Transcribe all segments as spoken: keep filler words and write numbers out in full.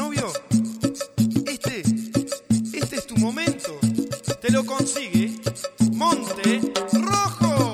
novio? Este, este es tu momento. Te lo consigue Monte Rojo.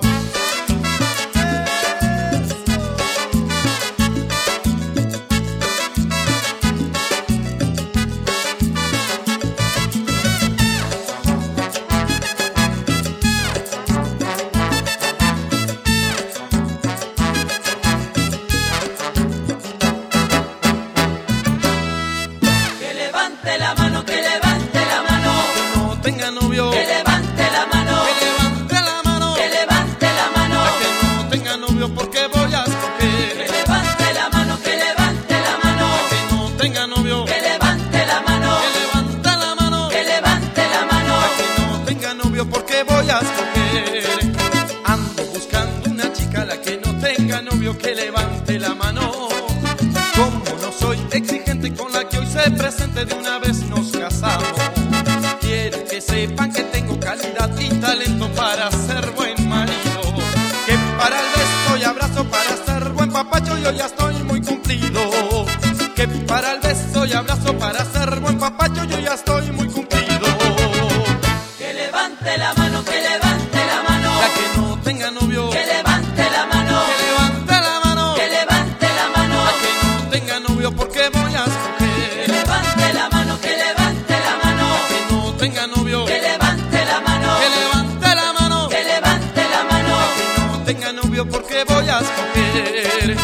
La mano, que levante la mano, que no tenga novio, que levante la mano, que levante la mano, que levante la mano, la que no tenga novio porque voy a escoger, que levante la mano, que levante la mano, la que no tenga novio, que levante la mano, que levante la mano, que levante la mano, la que no tenga novio porque voy a escoger. Ando buscando una chica, la que no tenga novio, que levante la mano. Como no soy exigente con la que hoy se presente, de una vez nos casamos. Quiero que sepan que tengo calidad y talento para ser buen marido, que para el beso y abrazo, para ser buen papacho, yo ya estoy muy cumplido. Que para el beso y abrazo, para ser buen papacho, yo ya estoy muy cumplido. que levante la mano, que levante la mano, La que no tenga novio, que levante la mano, que levante la mano, que levante la mano, la que no tenga novio porque voy a escoger, que levante la mano, que levante la mano, que no tenga novio, que levante la mano, que levante la mano, que levante la mano, que no tenga novio porque voy a escoger.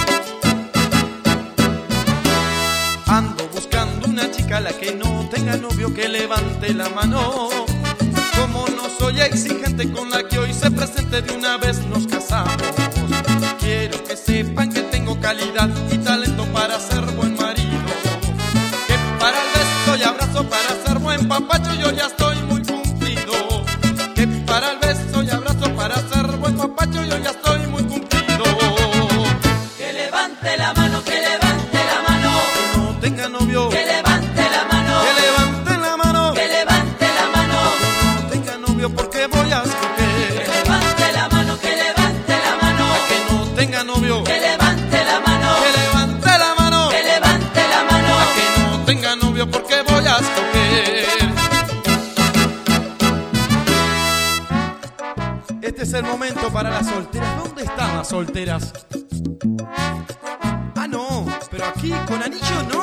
Ando buscando una chica, la que no tenga novio, que levante la mano. Como no soy exigente con la que hoy se presente, de una vez nos casamos. Quiero que sepan que tengo calidad y talento para ser buen marido, que para el beso y abrazo, para ser buen papacho, yo ya estoy muy cumplido. Que para el beso y abrazo, para ser buen papacho, yo ya estoy muy cumplido. que levante la mano, que levante la mano, Que no tenga novio, que levante la mano, que levante la mano, que levante la mano, que no tenga novio porque voy a que escoger, levante la mano, que levante la mano, que no tenga novio, que levante la mano, que levante la mano, que levante la mano, que no tenga novio porque voy a escoger. Este es el momento para las solteras. ¿Dónde están las solteras? Ah, no, pero aquí con anillo no.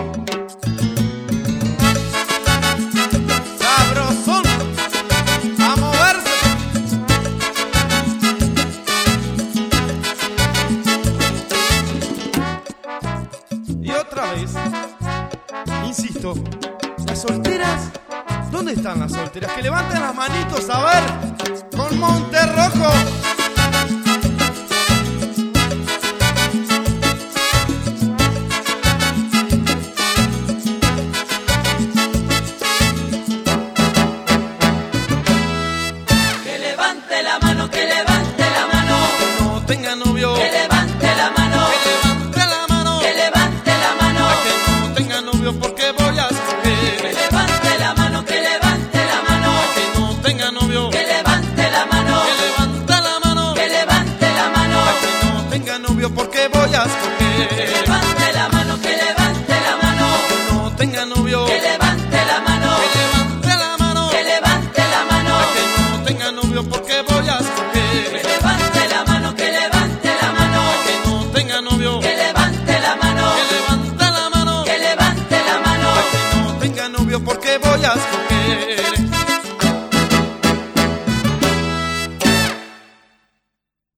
Sabrosón, a moverse. Y otra vez, insisto, las solteras, ¿dónde están las solteras? Que levanten las manitos, a ver, con Monte Rojo. que levante la mano, que levante la mano, Que no tenga novio, que levante la mano, que levante la mano, que levante la mano, la que no tenga novio porque voy a que escoger, levante la mano, que levante la mano, que no tenga novio, que levante la mano, que levante la mano, que levante la mano, la que no tenga novio porque voy a que escoger, levante la mano, que levante la mano, que no tenga novio, que levante la mano, que levante la mano, que levante la mano, la que no tenga novio porque voy a que escoger, levante la mano, que levante la mano, que no tenga novio, que levante la mano, que levante la mano, que levante la mano, la que no tenga novio porque voy a escoger.